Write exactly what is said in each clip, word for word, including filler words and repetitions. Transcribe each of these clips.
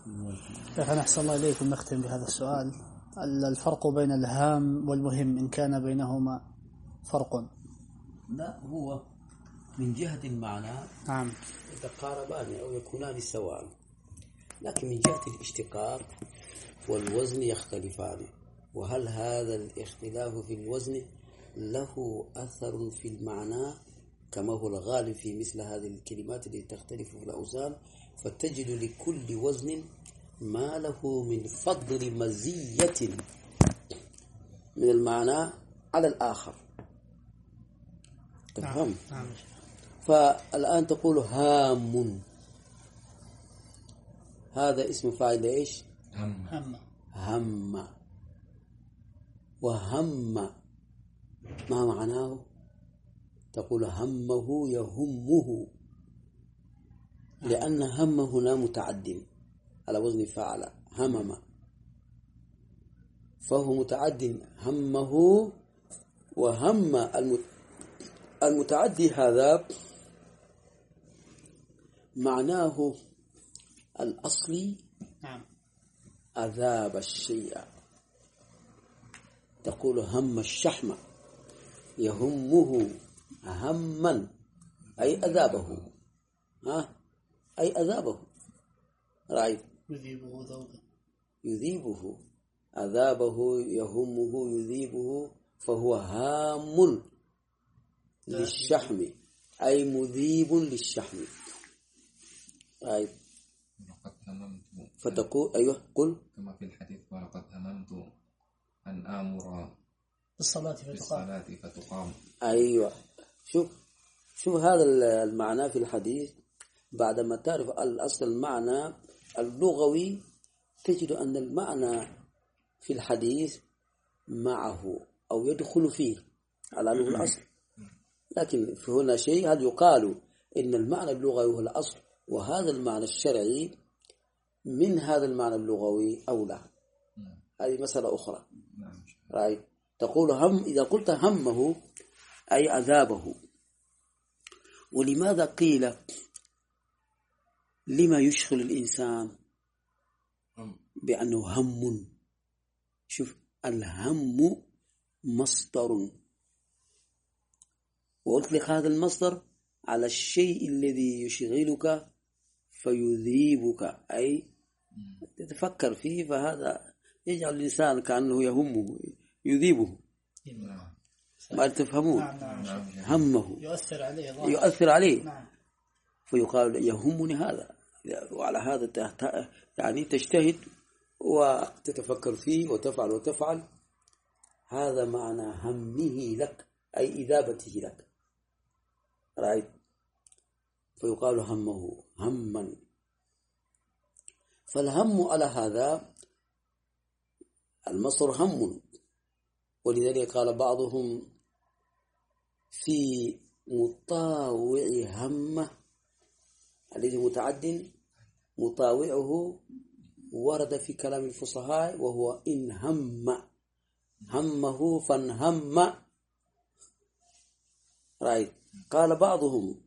شيخنا أحسن الله إليكم، نختم بهذا السؤال. الفرق بين الهام والمهم إن كان بينهما فرق؟ لا، هو من جهة المعنى نعم يتقاربان أو يكونان سواء، لكن من جهة الاشتقاق والوزن يختلفان. وهل هذا الاختلاف في الوزن له أثر في المعنى كما هو الغالب في مثل هذه الكلمات التي تختلف في الأوزان؟ فتجد لكل وزن ما له من فضل مزية من المعنى على الآخر. تفهم؟ نعم. فالآن تقول هام، هذا اسم فاعل إيش؟ هم هم هم. وهم ما معناه؟ تقول همه يهمه، لأن هم هنا متعد على وزن فعل همم، فهو متعد همه. وهم المتعدي هذا معناه الأصلي نعم أذاب الشيء. تقول هم الشحم يهمه هما أي أذابه، ها أي أذابه. رأيت؟ يذيبه ذوبا، يذيبه أذابه يهمه يذيبه، فهو هام للشحم أي مذيب للشحم. رأيت؟ فتقول أيوه قل كما في الحديث ولقد هممت أن آمر بالصلاة فتقام. فتقام. أيوه، شوف شوف هذا المعنى في الحديث. بعدما تعرف الأصل المعنى اللغوي تجد أن المعنى في الحديث معه أو يدخل فيه على أنه الأصل. لكن في هنا شيء، هل يقال إن المعنى اللغوي هو الأصل وهذا المعنى الشرعي من هذا المعنى اللغوي أو لا؟ هذه مسألة أخرى. رأي تقول هم، إذا قلت همه أي عذابه. ولماذا قيل لما يشغل الإنسان بأنه هم؟ شوف، الهم مصدر، وأطلق هذا المصدر على الشيء الذي يشغلك فيذيبك، أي تتفكر فيه، فهذا يجعل الإنسان كأنه يهمه يذيبه. ما تفهمون؟ همه يؤثر عليه يؤثر عليه نعم. فيقال يهمني هذا، وعلى هذا يعني تجتهد وتتفكر فيه وتفعل وتفعل. هذا معنى همه لك أي إذابته لك. رأيت؟ فيقال همه هما. فالهم على هذا المصدر هم، ولذلك قال بعضهم في مطاوع همه الذي متعد مطاوعه ورد في كلام الفصحاء وهو إن هم همه فانهم. رأيت؟ قال بعضهم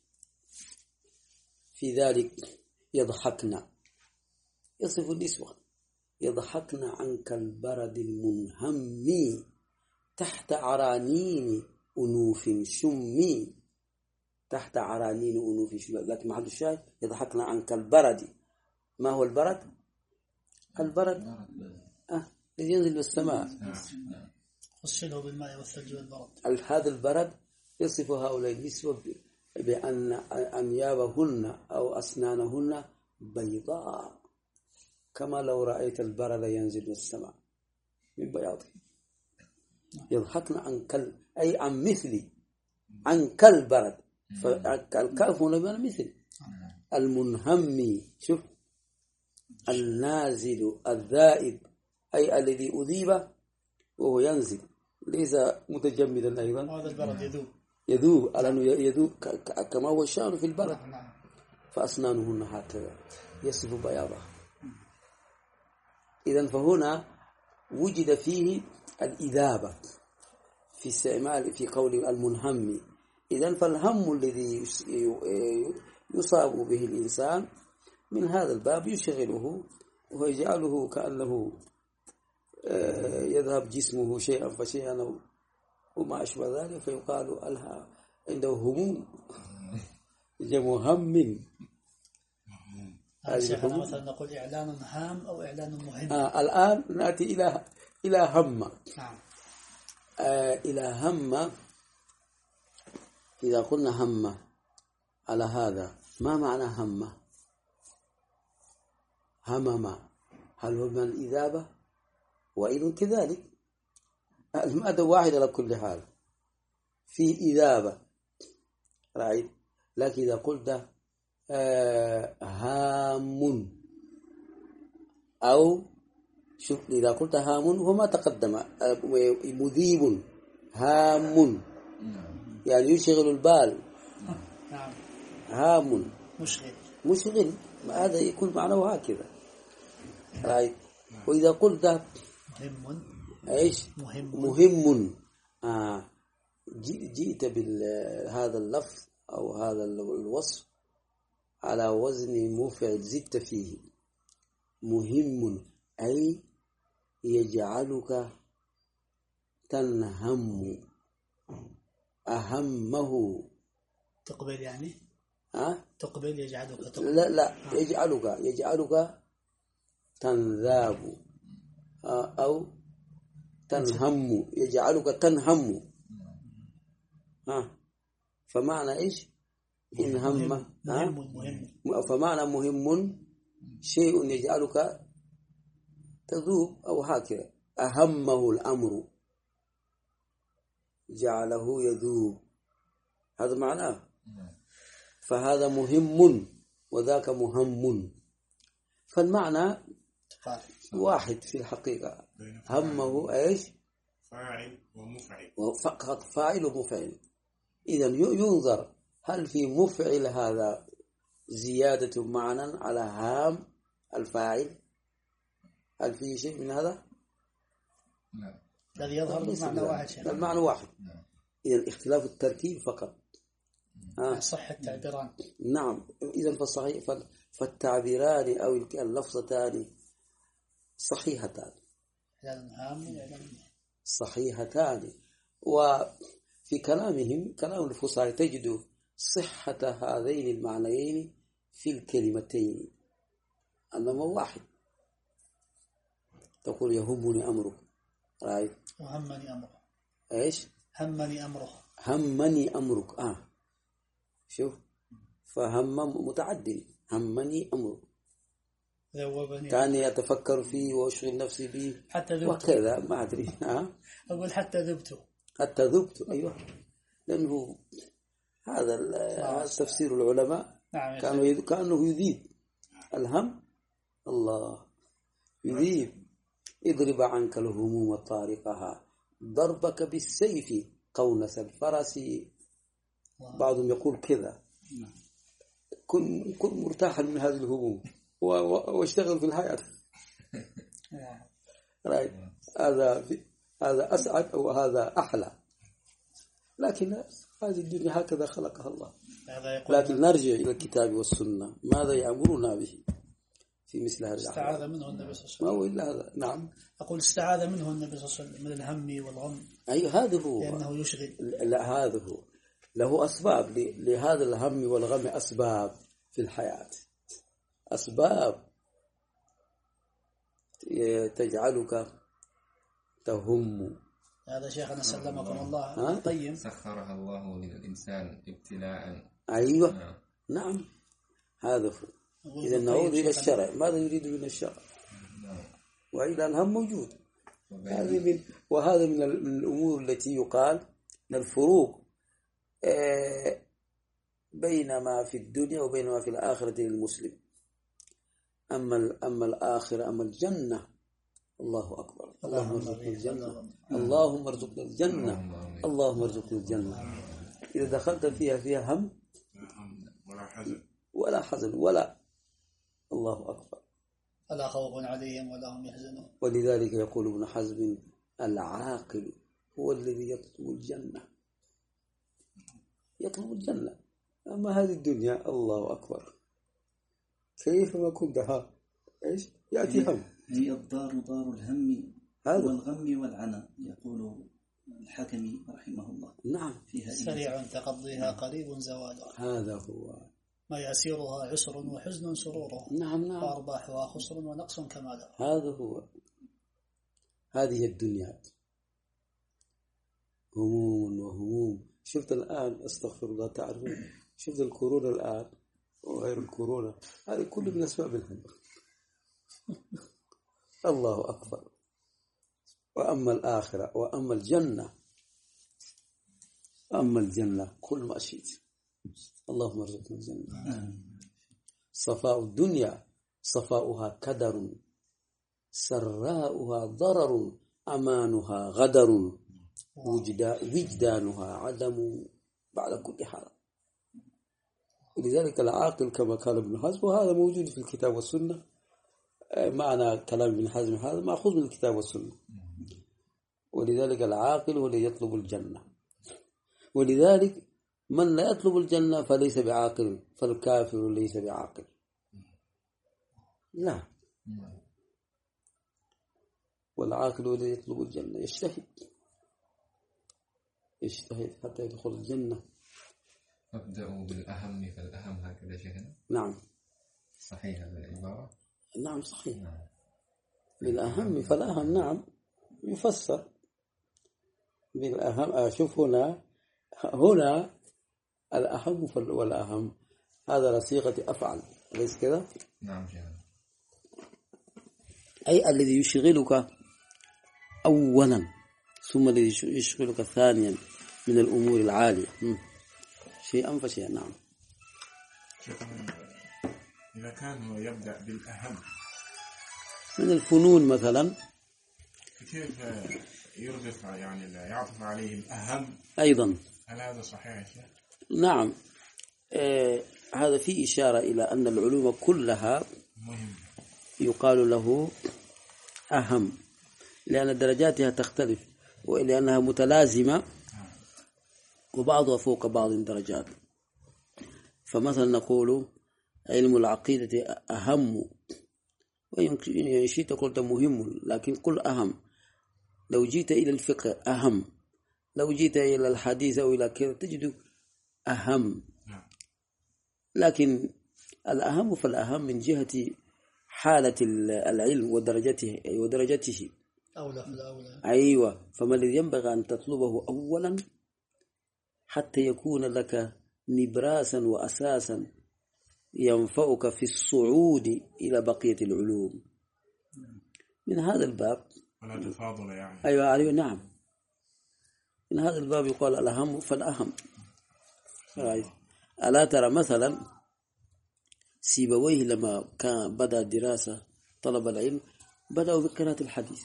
في ذلك يضحكنا، يصف النسوة يضحكنا عنك البرد المنهم تحت عرانين أنوف شمي. تحت عرانين أنوف شمي، لكن محل الشاهد يضحكنا عنك البرد. ما هو البرد؟ البرد أه الذي ينزل بالسماء، غسله بالماء والثلج والبرد. هذا البرد يصف هؤلاء النسوة بأن أنيابهن أو أسنانهن بيضاء، كما لو رأيت البرد ينزل من السماء من بياضه. يضحكن عن كل أي عن مثلي، عن كالبرد، فالكاف هنا بمعنى مثل. المنهم، شوف، النازل الذائب أي الذي أذيب وهو ينزل، ليس متجمدا أيضا. هذا البرد يذوب يذوب على أنه يذوب كما هو الشأن في البرد. فأسنانهن هكذا يصف بياضها. إذن فهنا وجد فيه الإذابة في استعمال في قول من هذا الباب يشغله ويجعله كأنه يذهب جسمه شيئا فشيئا وما أشبه ذلك، فيقال ألها عنده هموم جمع هم. هذه مثلا نقول إعلان هام أو إعلان مهم. آه الآن نأتي إلى إلى هم. نعم. آه إلى هم. إذا قلنا هم على هذا، ما معنى هم؟ همم هل هو من الإذابة؟ وإذن كذلك المادة واحدة على كل حال، في إذابة رأيت. لكن إذا قلت آه هام أو شوف، إذا قلت هام هو ما تقدم، آه مذيب هام يعني يشغل البال. نعم. هام مشغل مشغل، هذا يكون معناه هكذا رأيت. وإذا قلت مهم ايش مهم, مهم. آه جئت بهذا اللفظ أو هذا الوصف على وزن مفعل، زدت فيه مهم، أي يجعلك تنهم. أهمه تقبل يعني أه؟ تقبل يجعلك تقبل. لا لا يجعلك يجعلك تنذاب آه أو تنهم، يجعلك تنهم. ها فمعنى إيش إن هم؟ مهم مهم, مهم. فمعنى مهم شيء يجعلك تذوب أو هكذا. أهمه الأمر جعله يذوب، هذا معناه. فهذا مهم وذاك مهم، فالمعنى واحد في الحقيقة. همه ايش؟ فاعل ومفعل، فقط فاعل ومفعل. إذا ينظر هل في مفعل هذا زيادة معنى على هام الفاعل؟ هل في شيء من هذا؟ لا، الذي يظهر المعنى واحد شيء. المعنى واحد. إذا اختلاف التركيب فقط. آه. صح التعبيران. نعم. إذا فالصحيح فالتعبيران أو اللفظتان صحيحتان صحيحتان. وفي كلامهم كلام الفصحاء تجد صحة هذين المعنيين في الكلمتين أنما واحد. تقول يهمني أمرك، رأيت؟ وهمني أمره. إيش؟ همني أمره. همني أمرك. آه شوف، فهم متعدد. همني أمرك كان يتفكر فيه وأشغل نفسي به حتى ذبت، وكذا ما أدري. ها أقول حتى ذبت حتى ذبت. أيوة، لأنه هذا تفسير العلماء. نعم. كانوا كأنه يذيب الهم. الله يذيب. اضرب عنك الهموم طارقها، ضربك بالسيف قونس الفرس. بعضهم يقول كذا، كن كن مرتاحا من هذه الهموم واشتغل في الحياة. رايت؟ هذا هذا أسعد وهذا أحلى. لكن هذه الدنيا هكذا خلقها الله. لكن نرجع إلى الكتاب والسنة، ماذا يأمرنا به في مثل هذا؟ استعاذ منه النبي صلى الله عليه وسلم. ما هو إلا هذا. نعم. أقول استعاذ منه النبي صلى الله عليه وسلم من الهم والغم. أي هذا هو، لأنه يشغل. لا هذا هو، له أسباب لهذا الهم والغم، أسباب في الحياة، أسباب تجعلك تهم. هذا شيخنا سلمكم الله. طيب سخرها الله للإنسان ابتلاء. أيوة. نعم, نعم. هذا هو. إذا نعود إلى الشرع، ماذا يريد من الشرع؟ وإذا الهم موجود. هذه من وهذا من الأمور التي يقال من الفروق بين ما في الدنيا وبين ما في الآخرة للمسلم. أما أما الآخرة، أما الجنة، الله أكبر. اللهم ارزقنا الجنة، اللهم ارزقنا الجنة، اللهم ارزقنا الجنة. إذا دخلت فيها فيها هم ولا حزن ولا حزن ولا، الله أكبر، ولا خوف عليهم ولا هم يحزنون. ولذلك يقول ابن حزم العاقل هو الذي يطلب الجنة، يطلب الجنة. أما هذه الدنيا، الله أكبر، كيف ما كنت ها إيش يأتي هم. هي الدار دار الهم هذا. والغم والعنى، يقول الحكمي رحمه الله. نعم. فيها سريع تقضيها قريب زوالها، هذا هو. ما يسيرها عسر وحزن سرورها، نعم نعم. وأرباحها خسر ونقص كمالها. هذا هو. هذه الدنيا هموم وهموم. شفت الآن أستغفر الله، تعرفون شفت الكورونا الآن وغير الكورونا، هذه كله من أسباب الهم. الله أكبر. وأما الآخرة وأما الجنة، أما الجنة كل ما شئت، اللهم ارزقنا الجنة. صفاء الدنيا صفاؤها كدر، سراؤها ضرر، أمانها غدر، وجدانها عدم بعد كل حال. ولذلك العاقل كما قال ابن حزم، وهذا موجود في الكتاب والسنة، معنى كلام ابن حزم هذا مأخوذ من الكتاب والسنة. ولذلك العاقل هو الذي يطلب الجنة، ولذلك من لا يطلب الجنة فليس بعاقل، فالكافر ليس بعاقل. لا، والعاقل هو الذي يطلب الجنة، يجتهد يجتهد حتى يدخل الجنة. أبدأ بالأهم فالأهم، هكذا شيخنا؟ نعم صحيح هذا العبارة؟ نعم صحيح. نعم. بالأهم فالأهم، نعم يفسر بالأهم. أشوف هنا هنا الأهم والأهم، هذا صيغة أفعل، أليس كذا؟ نعم شيخنا. أي الذي يشغلك أولا، ثم الذي يشغلك ثانيا من الأمور العالية، شيئا فشيئا. نعم. إذا كان هو يبدأ بالأهم من الفنون مثلا، كيف يرغف يعني لا يعطف عليه الأهم أيضا؟ هل هذا صحيح يا شيخ؟ نعم. آه هذا فيه إشارة إلى أن العلوم كلها مهم يقال له أهم، لأن درجاتها تختلف، ولأنها متلازمة وبعضها فوق بعض درجات. فمثلا نقول علم العقيدة أهم، وإن شئت قلت مهم، لكن قل أهم. لو جيت إلى الفقه أهم، لو جيت إلى الحديث أو إلى كذا تجد أهم. لكن الأهم فالأهم من جهة حالة العلم ودرجته ودرجته أولى فالأولى. أيوة. فما الذي ينبغي أن تطلبه أولا حتى يكون لك نبراسا وأساسا ينفعك في الصعود إلى بقية العلوم. من هذا الباب ولا تفاضل يعني. أيوة أيوة نعم. من هذا الباب يقال الأهم فالأهم. ألا ترى مثلا سيبويه لما كان بدأ دراسة طلب العلم بدأوا بقراءة الحديث،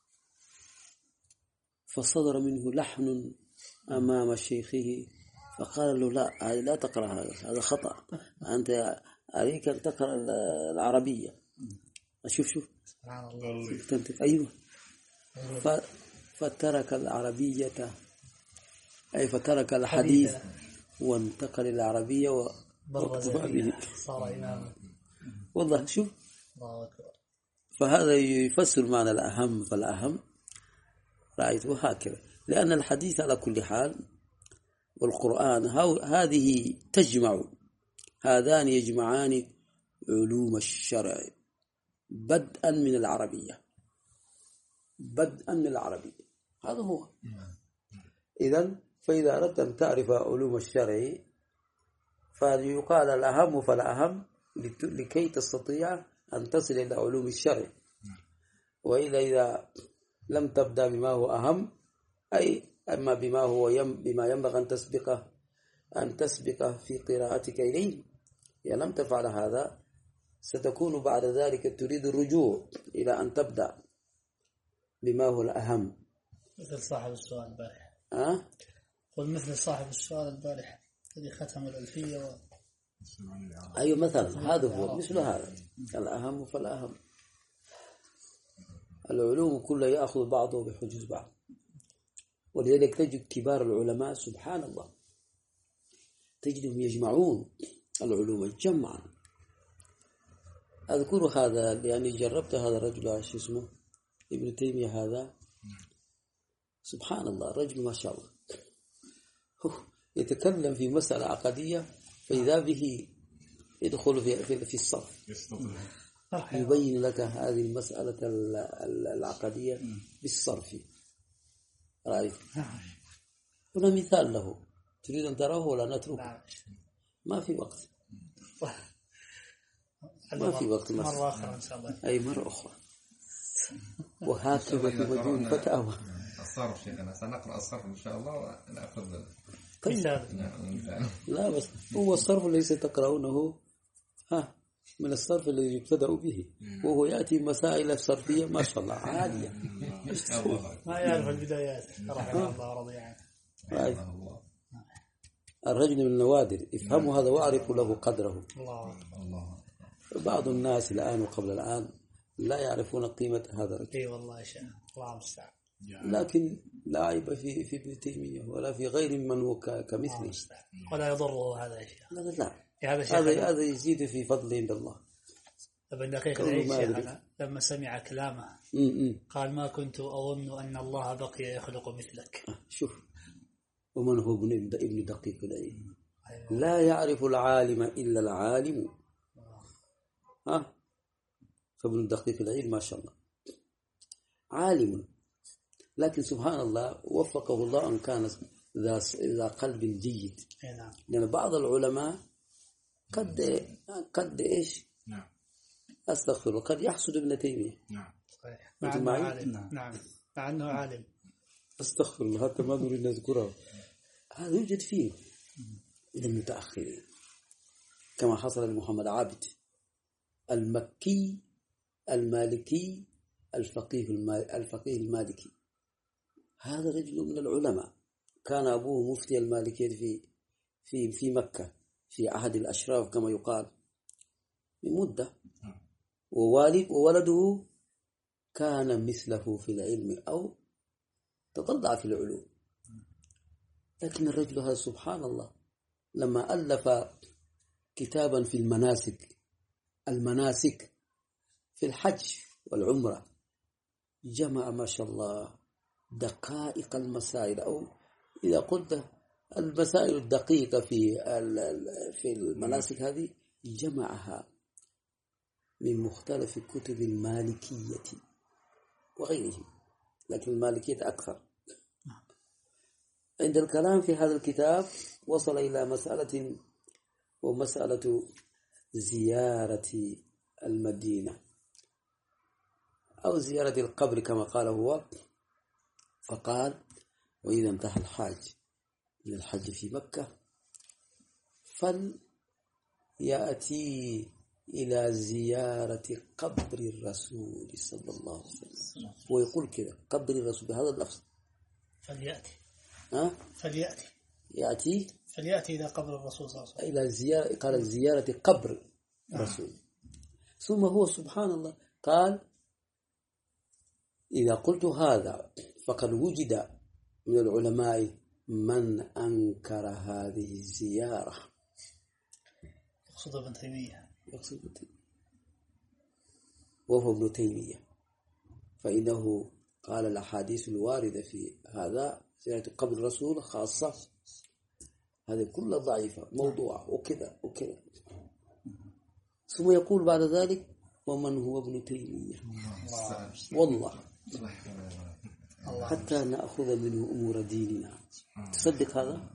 فصدر منه لحن أمام شيخه فقال له لا، هذا لا تقرأ، هذا هذا خطأ، أنت عليك أن تقرأ العربية. أشوف شوف أيوة. فترك العربية، أي فترك الحديث وانتقل العربية واقتفى به، صار إماما. والله شوف. فهذا يفسر معنى الأهم فالأهم. رأيته هكذا، لأن الحديث على كل حال والقرآن هذه تجمع، هذان يجمعان علوم الشرع بدءا من العربية، بدءا من العربية. هذا هو. إذن فإذا أردت أن تعرف علوم الشرع فيقال الأهم فالأهم لكي تستطيع أن تصل إلى علوم الشرع. وإلا إذا لم تبدأ بما هو أهم، أي أما بما هو يم بما ينبغي أن تسبقه أن تسبق في قراءتك إليه، إذا لم تفعل هذا ستكون بعد ذلك تريد الرجوع إلى أن تبدأ بما هو الأهم. مثل صاحب السؤال البارح. أه؟ قل مثل صاحب السؤال البارح الذي ختم الألفية و... أيوة مثلا هذا هو مثل هذا الأهم فالأهم. العلوم كلها يأخذ بعضه بحجز بعض، ولذلك تجد كبار العلماء سبحان الله تجدهم يجمعون العلوم جمعا، أذكر هذا يعني جربت هذا الرجل شو اسمه ابن تيمية هذا سبحان الله رجل ما شاء الله يتكلم في مسألة عقدية فإذا به يدخل في في, في الصرف يبين لك هذه المسألة العقدية بالصرف رأيك هنا مثال له تريد أن تراه ولا نتركه ما في وقت ما في وقت مرة أخرى إن شاء الله أي مرة أخرى وهكذا في مجموع فتاوى الصرف شيخنا سنقرأ الصرف إن شاء الله ونأخذ لا بس هو الصرف الذي تقرأونه ها من الصرف الذي يبتدأ به وهو يأتي مسائل صرفية ما شاء الله عالية ما يعرف البدايات رحمه الله رضي عنه الرجل من النوادر افهموا هذا واعرف له قدره. الله. بعض الناس الآن وقبل الآن لا يعرفون قيمة هذا الرجل. اي والله يا شيخ الله المستعان. لكن لا عيب في في ابن تيمية ولا في غير من هو كمثله ولا يضره هذا الشيء. لا لا هذا هذا هذا يزيد في فضل عند الله. ابن دقيق العيد شيخنا لما سمع كلامه م -م. قال ما كنت أظن أن الله بقي يخلق مثلك. شوف ومن هو ابن ابن دقيق العيد لا يعرف العالم إلا العالم. ها فابن دقيق العيد ما شاء الله عالم لكن سبحان الله وفقه الله أن كان ذا ذا قلب جيد. لأن بعض العلماء قد قد إيش نعم أستغفر قد يحسد ابن تيمية. نعم صحيح مع أنه عالم. نعم مع أنه عالم أستغفر الله حتى ما نريد نذكره. هذا يوجد فيه من المتأخرين كما حصل لمحمد عابد المكي المالكي الفقيه الفقيه المالكي. هذا رجل من العلماء كان أبوه مفتي المالكية في في في مكة في عهد الأشراف كما يقال من مدة ووالد وولده كان مثله في العلم أو تطلع في العلوم. لكن الرجل هذا سبحان الله لما ألف كتابا في المناسك المناسك في الحج والعمرة جمع ما شاء الله دقائق المسائل أو إذا قلت المسائل الدقيقة في في المناسك هذه جمعها من مختلف كتب المالكية وغيرهم لكن المالكية أكثر. عند الكلام في هذا الكتاب وصل إلى مسألة ومسألة زيارة المدينة أو زيارة القبر كما قال هو. فقال وإذا انتهى الحاج من الحج في مكة فليأتي إلى زيارة قبر الرسول صلى الله عليه وسلم. هو يقول كذا قبر الرسول بهذا اللفظ فليأتي ها فليأتي يأتي فليأتي إلى قبر الرسول صلى الله عليه وسلم إلى زيارة قال زيارة قبر الرسول. ثم هو سبحان الله قال إذا قلت هذا فقد وجد من العلماء من أنكر هذه الزيارة. يقصد ابن تيمية يقصد ابن تيمية وهو ابن تيمية فإنه قال الأحاديث الواردة في هذا زيارة قبر الرسول خاصة هذه كلها ضعيفة موضوع وكذا وكذا. ثم يقول بعد ذلك ومن هو ابن تيمية والله حتى نأخذ منه أمور ديننا. تصدق هذا؟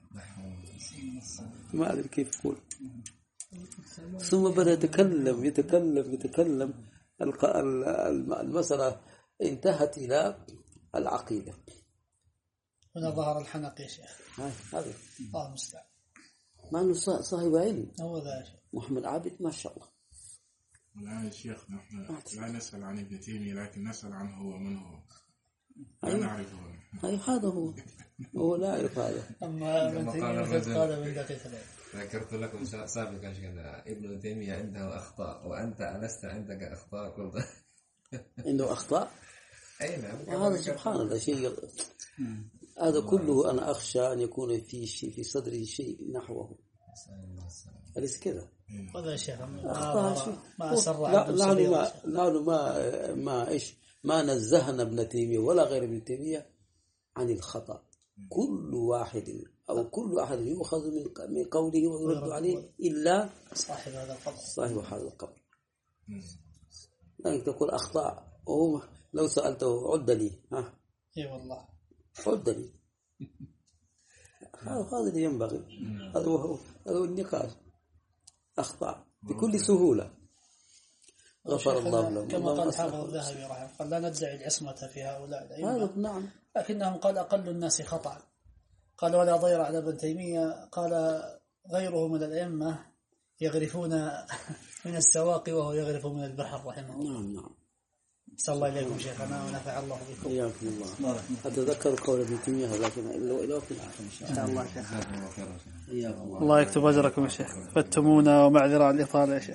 ما أدري كيف يقول. ثم بدأ يتكلم يتكلم يتكلم المسألة انتهت إلى العقيدة. هنا ظهر الحنق يا شيخ. هذا الله المستعان. مع أنه صاحب علم هو ذا محمد عابد ما شاء الله. الآن يا شيخ نحن لا نسأل عن ابن تيمية لكن نسأل عنه هو من هو لا أيوه. نعرفه. أي هذا هو هو لا يعرف هذا. أما ابن تيمية قال من دقيق العيد. ذكرت لكم سابقا شيخنا ابن تيمية عنده أخطاء وأنت ألست عندك أخطاء كلها. عنده أخطاء. أي نعم. وهذا سبحان الله شيء هذا كله أنا أخشى أن يكون في شيء في صدري شيء نحوه. أليس كذا؟ هذا يا شيخ أخطاء شيء ما أسرع لا نحن ما نحن ما ما إيش ما نزهنا ابن تيمية ولا غير ابن تيمية عن الخطأ. كل واحد أو كل أحد يؤخذ من من قوله ويرد عليه إلا صاحب هذا القبر صاحب هذا القبر. لكن تقول أخطاء وهو لو سألته عد لي ها إي والله عد لي هذا اللي ينبغي. هذا هو هذا النقاش. أخطاء بكل سهولة غفر الله لهم كما قال حافظ الذهبي رحمه الله قال لا ندعي العصمة في هؤلاء الأئمة نعم لكنهم قال أقل الناس خطأ. قال ولا ضير على ابن تيمية قال غيره من الأئمة يغرفون من السواقي وهو يغرف من البحر رحمه الله. نعم نعم. صلى الله إليكم شيخنا ونفع الله بكم. حياكم الله. أتذكر قول ابن تيمية لكن إلا إلى وقت آخر إن شاء الله. الله. الله يكتب أجركم يا شيخ. فتمونا ومعذرة على الإطالة يا شيخ.